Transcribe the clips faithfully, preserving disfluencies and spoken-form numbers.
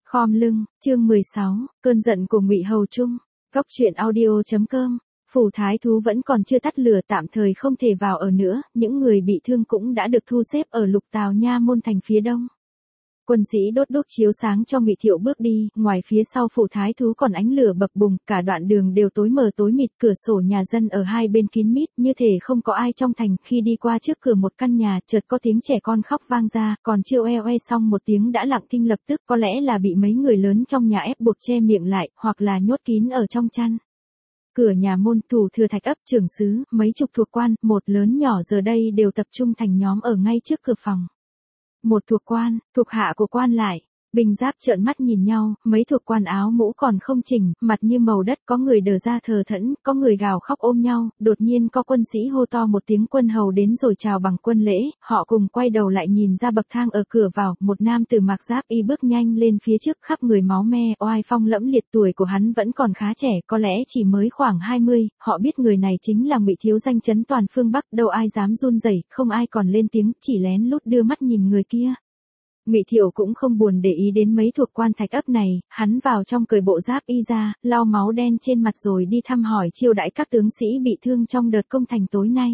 Khom lưng, chương mười sáu, cơn giận của Ngụy Hầu Trung. Góc truyện audio chấm com. Phủ thái thú vẫn còn chưa tắt lửa, tạm thời không thể vào ở nữa, những người bị thương cũng đã được thu xếp ở Lục Tào Nha môn thành phía đông. Quân sĩ đốt đuốc chiếu sáng cho Ngụy Thiệu bước đi, ngoài phía sau phủ thái thú còn ánh lửa bập bùng, cả đoạn đường đều tối mờ tối mịt, cửa sổ nhà dân ở hai bên kín mít, như thể không có ai trong thành. Khi đi qua trước cửa một căn nhà, chợt có tiếng trẻ con khóc vang ra, còn chưa oe oe xong một tiếng đã lặng thinh lập tức, có lẽ là bị mấy người lớn trong nhà ép buộc che miệng lại, hoặc là nhốt kín ở trong chăn. Cửa nhà môn, thủ thừa Thạch ấp, trưởng xứ, mấy chục thuộc quan, một lớn nhỏ giờ đây đều tập trung thành nhóm ở ngay trước cửa phòng. Một thuộc quan, thuộc hạ của quan lại, binh giáp trợn mắt nhìn nhau, mấy thuộc quan áo mũ còn không chỉnh, mặt như màu đất, có người đờ ra thờ thẫn, có người gào khóc ôm nhau, đột nhiên có quân sĩ hô to một tiếng quân hầu đến rồi chào bằng quân lễ, họ cùng quay đầu lại nhìn ra bậc thang ở cửa vào, một nam tử mặc giáp y bước nhanh lên phía trước, khắp người máu me, oai phong lẫm liệt, tuổi của hắn vẫn còn khá trẻ, có lẽ chỉ mới khoảng hai mươi, họ biết người này chính là Ngụy Thiếu danh chấn toàn phương Bắc, đâu ai dám run rẩy, không ai còn lên tiếng, chỉ lén lút đưa mắt nhìn người kia. Ngụy Thiệu cũng không buồn để ý đến mấy thuộc quan Thạch ấp này, hắn vào trong cởi bộ giáp y ra, lau máu đen trên mặt rồi đi thăm hỏi chiêu đãi các tướng sĩ bị thương trong đợt công thành tối nay.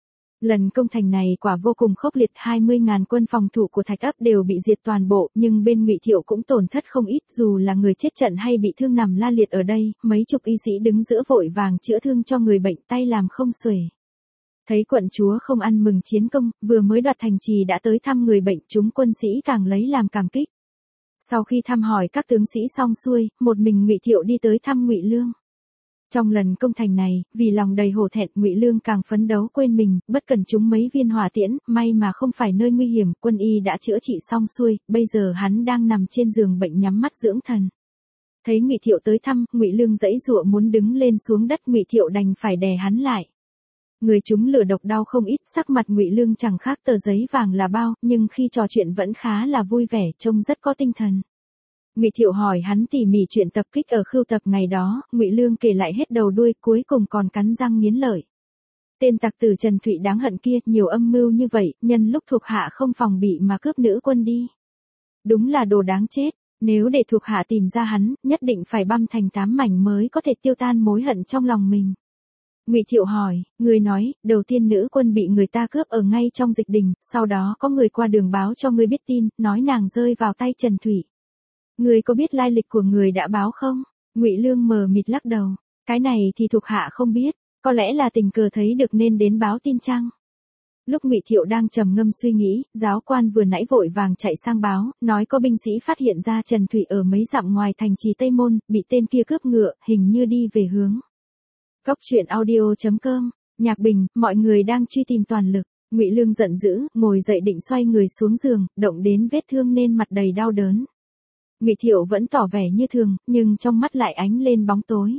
Lần công thành này quả vô cùng khốc liệt, hai mươi ngàn quân phòng thủ của Thạch ấp đều bị diệt toàn bộ, nhưng bên Ngụy Thiệu cũng tổn thất không ít, dù là người chết trận hay bị thương nằm la liệt ở đây, mấy chục y sĩ đứng giữa vội vàng chữa thương cho người bệnh, tay làm không xuể. Thấy quận chúa không ăn mừng chiến công, vừa mới đoạt thành trì đã tới thăm người bệnh, chúng quân sĩ càng lấy làm cảm kích. Sau khi thăm hỏi các tướng sĩ xong xuôi, một mình Ngụy Thiệu đi tới thăm Ngụy Lương. Trong lần công thành này, vì lòng đầy hổ thẹn, Ngụy Lương càng phấn đấu quên mình, bất cần trúng mấy viên hỏa tiễn, may mà không phải nơi nguy hiểm, quân y đã chữa trị xong xuôi, bây giờ hắn đang nằm trên giường bệnh nhắm mắt dưỡng thần. Thấy Ngụy Thiệu tới thăm, Ngụy Lương giãy giụa muốn đứng lên xuống đất, Ngụy Thiệu đành phải đè hắn lại. Người chúng lửa độc đau không ít, sắc mặt Ngụy Lương chẳng khác tờ giấy vàng là bao, nhưng khi trò chuyện vẫn khá là vui vẻ, trông rất có tinh thần. Ngụy Thiệu hỏi hắn tỉ mỉ chuyện tập kích ở Khưu Tập ngày đó, Ngụy Lương kể lại hết đầu đuôi, cuối cùng còn cắn răng nghiến lợi. Tên tặc tử Trần Thụy đáng hận kia, nhiều âm mưu như vậy, nhân lúc thuộc hạ không phòng bị mà cướp nữ quân đi. Đúng là đồ đáng chết, nếu để thuộc hạ tìm ra hắn, nhất định phải băm thành tám mảnh mới có thể tiêu tan mối hận trong lòng mình. Ngụy Thiệu hỏi, người nói, đầu tiên nữ quân bị người ta cướp ở ngay trong dịch đình, sau đó có người qua đường báo cho ngươi biết tin, nói nàng rơi vào tay Trần Thụy. Ngươi có biết lai lịch của người đã báo không? Ngụy Lương mờ mịt lắc đầu, cái này thì thuộc hạ không biết, có lẽ là tình cờ thấy được nên đến báo tin chăng? Lúc Ngụy Thiệu đang trầm ngâm suy nghĩ, giáo quan vừa nãy vội vàng chạy sang báo, nói có binh sĩ phát hiện ra Trần Thụy ở mấy dặm ngoài thành trì Tây Môn, bị tên kia cướp ngựa, hình như đi về hướng. Góc truyện audio chấm com. Nhạc Bình, mọi người đang truy tìm toàn lực. Ngụy Lương giận dữ, ngồi dậy định xoay người xuống giường, động đến vết thương nên mặt đầy đau đớn. Ngụy Thiệu vẫn tỏ vẻ như thường, nhưng trong mắt lại ánh lên bóng tối.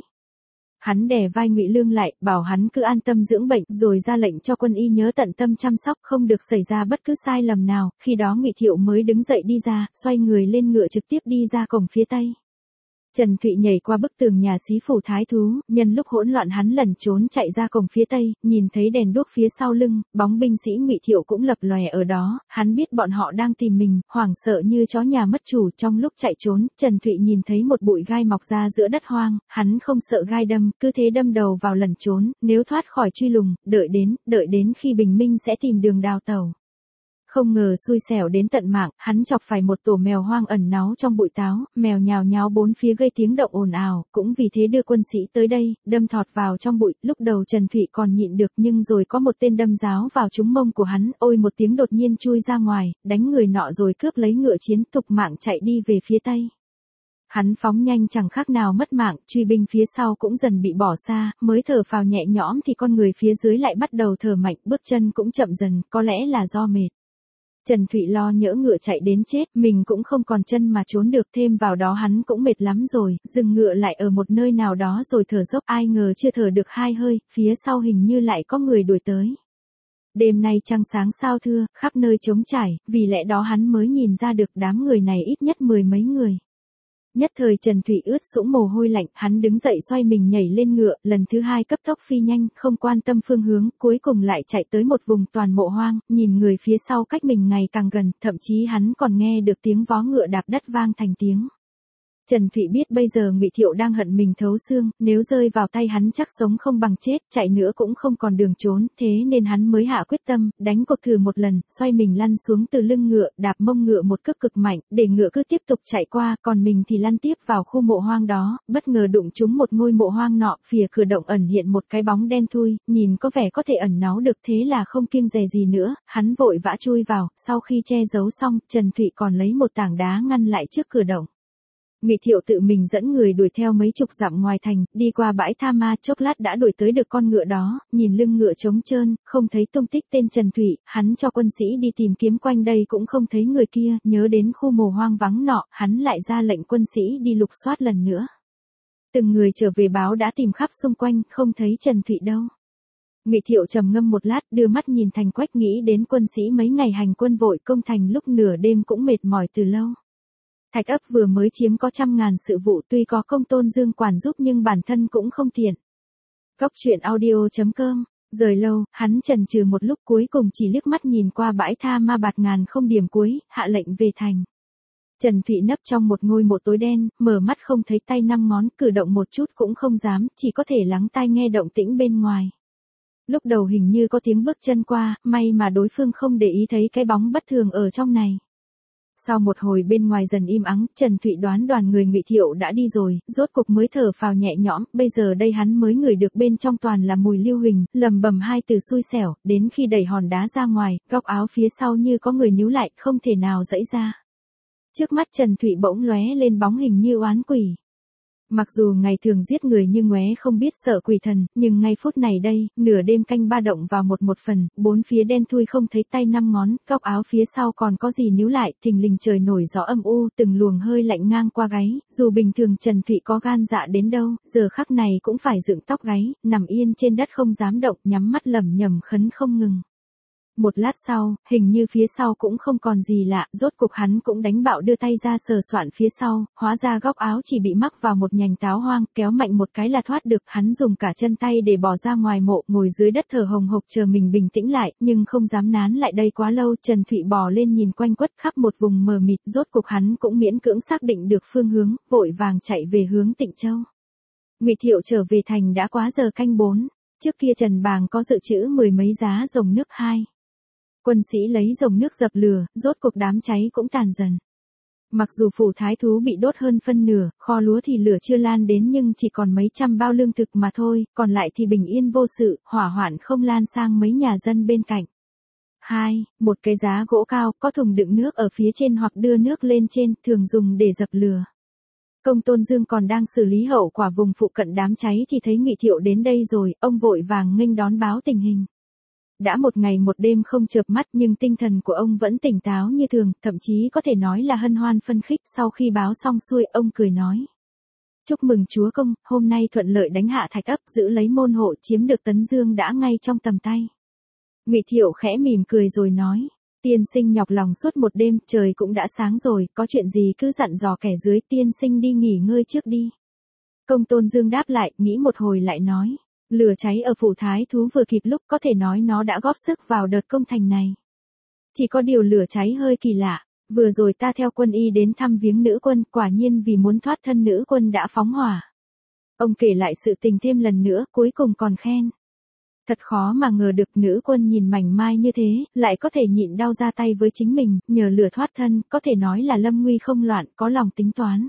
Hắn đè vai Ngụy Lương lại, bảo hắn cứ an tâm dưỡng bệnh, rồi ra lệnh cho quân y nhớ tận tâm chăm sóc, không được xảy ra bất cứ sai lầm nào. Khi đó Ngụy Thiệu mới đứng dậy đi ra, xoay người lên ngựa trực tiếp đi ra cổng phía tây. Trần Thụy nhảy qua bức tường nhà xí phủ thái thú, nhân lúc hỗn loạn hắn lẩn trốn chạy ra cổng phía tây, nhìn thấy đèn đuốc phía sau lưng, bóng binh sĩ Ngụy Thiệu cũng lập lòe ở đó, hắn biết bọn họ đang tìm mình, hoảng sợ như chó nhà mất chủ. Trong lúc chạy trốn, Trần Thụy nhìn thấy một bụi gai mọc ra giữa đất hoang, hắn không sợ gai đâm, cứ thế đâm đầu vào lẩn trốn, nếu thoát khỏi truy lùng, đợi đến, đợi đến khi bình minh sẽ tìm đường đào tẩu. Không ngờ xui xẻo đến tận mạng, hắn chọc phải một tổ mèo hoang ẩn náu trong bụi táo, mèo nhào nháo bốn phía gây tiếng động ồn ào, cũng vì thế đưa quân sĩ tới đây, đâm thọt vào trong bụi. Lúc đầu Trần Thụy còn nhịn được, nhưng rồi có một tên đâm giáo vào trúng mông của hắn, ôi một tiếng đột nhiên chui ra ngoài, đánh người nọ rồi cướp lấy ngựa chiến, thục mạng chạy đi về phía tây. Hắn phóng nhanh chẳng khác nào mất mạng, truy binh phía sau cũng dần bị bỏ xa, mới thở phào nhẹ nhõm thì con người phía dưới lại bắt đầu thở mạnh, bước chân cũng chậm dần, có lẽ là do mệt. Trần Thụy lo nhỡ ngựa chạy đến chết, mình cũng không còn chân mà trốn được, thêm vào đó hắn cũng mệt lắm rồi, dừng ngựa lại ở một nơi nào đó rồi thở dốc, ai ngờ chưa thở được hai hơi, phía sau hình như lại có người đuổi tới. Đêm nay trăng sáng sao thưa, khắp nơi trống trải, vì lẽ đó hắn mới nhìn ra được đám người này ít nhất mười mấy người. Nhất thời Trần Thụy ướt sũng mồ hôi lạnh, hắn đứng dậy xoay mình nhảy lên ngựa, lần thứ hai cấp tốc phi nhanh, không quan tâm phương hướng, cuối cùng lại chạy tới một vùng toàn mộ hoang, nhìn người phía sau cách mình ngày càng gần, thậm chí hắn còn nghe được tiếng vó ngựa đạp đất vang thành tiếng. Trần Thụy biết bây giờ Ngụy Thiệu đang hận mình thấu xương, nếu rơi vào tay hắn chắc sống không bằng chết, chạy nữa cũng không còn đường trốn, thế nên hắn mới hạ quyết tâm, đánh cuộc thử một lần, xoay mình lăn xuống từ lưng ngựa, đạp mông ngựa một cước cực mạnh, để ngựa cứ tiếp tục chạy qua, còn mình thì lăn tiếp vào khu mộ hoang đó, bất ngờ đụng trúng một ngôi mộ hoang nọ, phía cửa động ẩn hiện một cái bóng đen thui, nhìn có vẻ có thể ẩn náu được, thế là không kiêng dè gì nữa, hắn vội vã chui vào, sau khi che giấu xong, Trần Thụy còn lấy một tảng đá ngăn lại trước cửa động. Ngụy Thiệu tự mình dẫn người đuổi theo mấy chục dặm ngoài thành, đi qua bãi tha ma, chốc lát đã đuổi tới được con ngựa đó, nhìn lưng ngựa trống trơn, không thấy tung tích tên Trần Thụy, hắn cho quân sĩ đi tìm kiếm quanh đây cũng không thấy người kia, nhớ đến khu mồ hoang vắng nọ, hắn lại ra lệnh quân sĩ đi lục soát lần nữa. Từng người trở về báo đã tìm khắp xung quanh, không thấy Trần Thụy đâu. Ngụy Thiệu trầm ngâm một lát, đưa mắt nhìn thành quách, nghĩ đến quân sĩ mấy ngày hành quân vội công thành lúc nửa đêm cũng mệt mỏi từ lâu. Thạch ấp vừa mới chiếm có trăm ngàn sự vụ, tuy có Công Tôn Dương quản giúp nhưng bản thân cũng không tiện. Góc truyện audio chấm com. Rời lâu, hắn chần chừ một lúc, cuối cùng chỉ liếc mắt nhìn qua bãi tha ma bạt ngàn không điểm cuối, hạ lệnh về thành. Trần Thụy nấp trong một ngôi mộ tối đen, mở mắt không thấy tay năm ngón, cử động một chút cũng không dám, chỉ có thể lắng tai nghe động tĩnh bên ngoài. Lúc đầu hình như có tiếng bước chân qua, may mà đối phương không để ý thấy cái bóng bất thường ở trong này. Sau một hồi bên ngoài dần im ắng, Trần Thụy đoán đoàn người Ngụy Thiệu đã đi rồi, rốt cục mới thở phào nhẹ nhõm, bây giờ đây hắn mới ngửi được bên trong toàn là mùi lưu huỳnh, lầm bầm hai từ xui xẻo, đến khi đẩy hòn đá ra ngoài, góc áo phía sau như có người níu lại, không thể nào giãy ra. Trước mắt Trần Thụy bỗng lóe lên bóng hình như oán quỷ. Mặc dù ngày thường giết người như ngoé không biết sợ quỷ thần, nhưng ngay phút này đây, nửa đêm canh ba động vào một một phần, bốn phía đen thui không thấy tay năm ngón, góc áo phía sau còn có gì níu lại, thình lình trời nổi gió âm u, từng luồng hơi lạnh ngang qua gáy, dù bình thường Trần Thụy có gan dạ đến đâu, giờ khắc này cũng phải dựng tóc gáy, nằm yên trên đất không dám động, nhắm mắt lẩm nhẩm khấn không ngừng. Một lát sau, hình như phía sau cũng không còn gì lạ, rốt cục hắn cũng đánh bạo đưa tay ra sờ soạn phía sau, hóa ra góc áo chỉ bị mắc vào một nhành táo hoang, kéo mạnh một cái là thoát được, hắn dùng cả chân tay để bỏ ra ngoài mộ, ngồi dưới đất thở hồng hộc chờ mình bình tĩnh lại, nhưng không dám nán lại đây quá lâu, Trần Thụy bò lên nhìn quanh quất khắp một vùng mờ mịt, rốt cục hắn cũng miễn cưỡng xác định được phương hướng, vội vàng chạy về hướng Tịnh Châu. Ngụy Thiệu trở về thành đã quá giờ canh bốn, trước kia Trần Bàng có dự trữ mười mấy giá rồng nước hai. Quân sĩ lấy rồng nước dập lửa, rốt cuộc đám cháy cũng tàn dần. Mặc dù phủ thái thú bị đốt hơn phân nửa, kho lúa thì lửa chưa lan đến nhưng chỉ còn mấy trăm bao lương thực mà thôi, còn lại thì bình yên vô sự, hỏa hoạn không lan sang mấy nhà dân bên cạnh. hai. Một cái giá gỗ cao, có thùng đựng nước ở phía trên hoặc đưa nước lên trên, thường dùng để dập lửa. Công Tôn Dương còn đang xử lý hậu quả vùng phụ cận đám cháy thì thấy Ngụy Thiệu đến đây rồi, ông vội vàng nghênh đón báo tình hình. Đã một ngày một đêm không chợp mắt nhưng tinh thần của ông vẫn tỉnh táo như thường, thậm chí có thể nói là hân hoan phân khích. Sau khi báo xong xuôi, ông cười nói: Chúc mừng chúa công, hôm nay thuận lợi đánh hạ Thạch ấp, giữ lấy môn hộ, chiếm được Tấn Dương đã ngay trong tầm tay. Ngụy Thiệu khẽ mỉm cười rồi nói: Tiên sinh nhọc lòng suốt một đêm, trời cũng đã sáng rồi, có chuyện gì cứ dặn dò kẻ dưới, tiên sinh đi nghỉ ngơi trước đi. Công Tôn Dương đáp lại, nghĩ một hồi lại nói: Lửa cháy ở phủ thái thú vừa kịp lúc, có thể nói nó đã góp sức vào đợt công thành này. Chỉ có điều lửa cháy hơi kỳ lạ, vừa rồi ta theo quân y đến thăm viếng nữ quân, quả nhiên vì muốn thoát thân nữ quân đã phóng hỏa. Ông kể lại sự tình thêm lần nữa, cuối cùng còn khen: Thật khó mà ngờ được nữ quân nhìn mảnh mai như thế, lại có thể nhịn đau ra tay với chính mình, nhờ lửa thoát thân, có thể nói là lâm nguy không loạn, có lòng tính toán.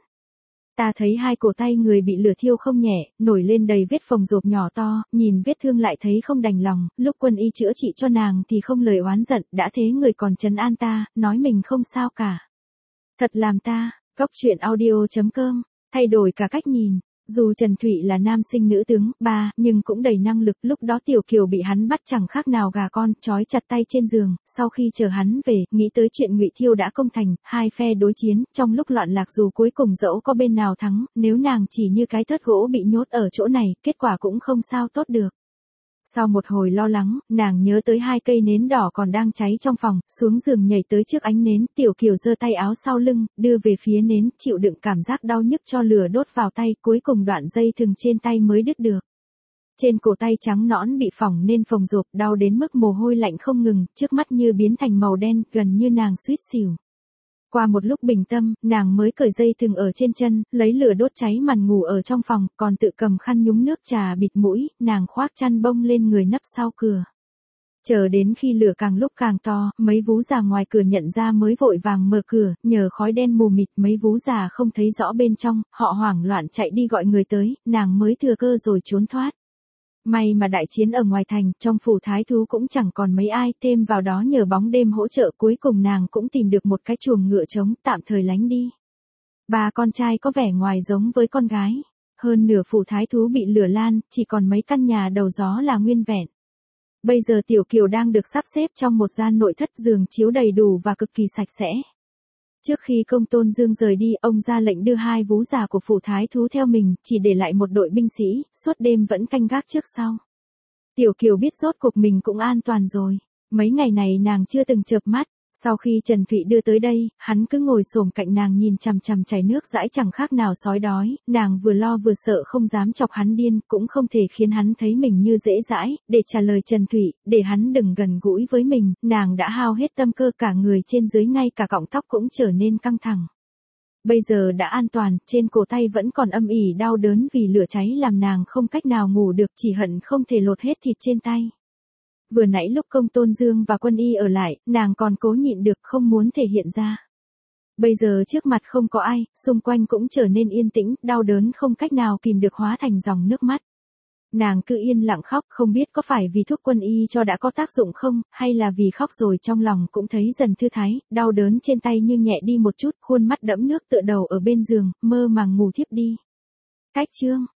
Ta thấy hai cổ tay người bị lửa thiêu không nhẹ, nổi lên đầy vết phồng rộp nhỏ to, nhìn vết thương lại thấy không đành lòng, lúc quân y chữa trị cho nàng thì không lời oán giận, đã thế người còn trấn an ta, nói mình không sao cả. Thật làm ta, góc truyện audio chấm com, thay đổi cả cách nhìn. Dù Trần Thụy là nam sinh nữ tướng, ba, nhưng cũng đầy năng lực, lúc đó Tiểu Kiều bị hắn bắt chẳng khác nào gà con, trói chặt tay trên giường, sau khi chờ hắn về, nghĩ tới chuyện Ngụy Thiêu đã công thành, hai phe đối chiến, trong lúc loạn lạc dù cuối cùng dẫu có bên nào thắng, nếu nàng chỉ như cái thớt gỗ bị nhốt ở chỗ này, kết quả cũng không sao tốt được. Sau một hồi lo lắng, nàng nhớ tới hai cây nến đỏ còn đang cháy trong phòng, xuống giường nhảy tới trước ánh nến, Tiểu Kiều giơ tay áo sau lưng, đưa về phía nến, chịu đựng cảm giác đau nhức cho lửa đốt vào tay, cuối cùng đoạn dây thừng trên tay mới đứt được. Trên cổ tay trắng nõn bị phỏng nên phồng rộp, đau đến mức mồ hôi lạnh không ngừng, trước mắt như biến thành màu đen, gần như nàng suýt xỉu. Qua một lúc bình tâm, nàng mới cởi dây thừng ở trên chân, lấy lửa đốt cháy màn ngủ ở trong phòng, còn tự cầm khăn nhúng nước trà bịt mũi, nàng khoác chăn bông lên người nấp sau cửa. Chờ đến khi lửa càng lúc càng to, mấy vú già ngoài cửa nhận ra mới vội vàng mở cửa, nhờ khói đen mù mịt mấy vú già không thấy rõ bên trong, họ hoảng loạn chạy đi gọi người tới, nàng mới thừa cơ rồi trốn thoát. May mà đại chiến ở ngoài thành, trong phủ thái thú cũng chẳng còn mấy ai, thêm vào đó nhờ bóng đêm hỗ trợ cuối cùng nàng cũng tìm được một cái chuồng ngựa trống, tạm thời lánh đi. Ba con trai có vẻ ngoài giống với con gái. Hơn nửa phủ thái thú bị lửa lan, chỉ còn mấy căn nhà đầu gió là nguyên vẹn. Bây giờ Tiểu Kiều đang được sắp xếp trong một gian nội thất, giường chiếu đầy đủ và cực kỳ sạch sẽ. Trước khi Công Tôn Dương rời đi, ông ra lệnh đưa hai vú già của phủ thái thú theo mình, chỉ để lại một đội binh sĩ, suốt đêm vẫn canh gác trước sau. Tiểu Kiều biết rốt cuộc mình cũng an toàn rồi. Mấy ngày này nàng chưa từng chợp mắt. Sau khi Trần Thụy đưa tới đây, hắn cứ ngồi xổm cạnh nàng nhìn chằm chằm chảy nước dãi chẳng khác nào sói đói, nàng vừa lo vừa sợ không dám chọc hắn điên, cũng không thể khiến hắn thấy mình như dễ dãi, để trả lời Trần Thụy, để hắn đừng gần gũi với mình, nàng đã hao hết tâm cơ, cả người trên dưới ngay cả cọng tóc cũng trở nên căng thẳng. Bây giờ đã an toàn, trên cổ tay vẫn còn âm ỉ đau đớn vì lửa cháy làm nàng không cách nào ngủ được, chỉ hận không thể lột hết thịt trên tay. Vừa nãy lúc Công Tôn Dương và Quân Y ở lại, nàng còn cố nhịn được không muốn thể hiện ra. Bây giờ trước mặt không có ai, xung quanh cũng trở nên yên tĩnh, đau đớn không cách nào kìm được hóa thành dòng nước mắt. Nàng cứ yên lặng khóc, không biết có phải vì thuốc Quân Y cho đã có tác dụng không, hay là vì khóc rồi trong lòng cũng thấy dần thư thái, đau đớn trên tay như nhẹ đi một chút, khuôn mắt đẫm nước tựa đầu ở bên giường, mơ màng ngủ thiếp đi. Cách chương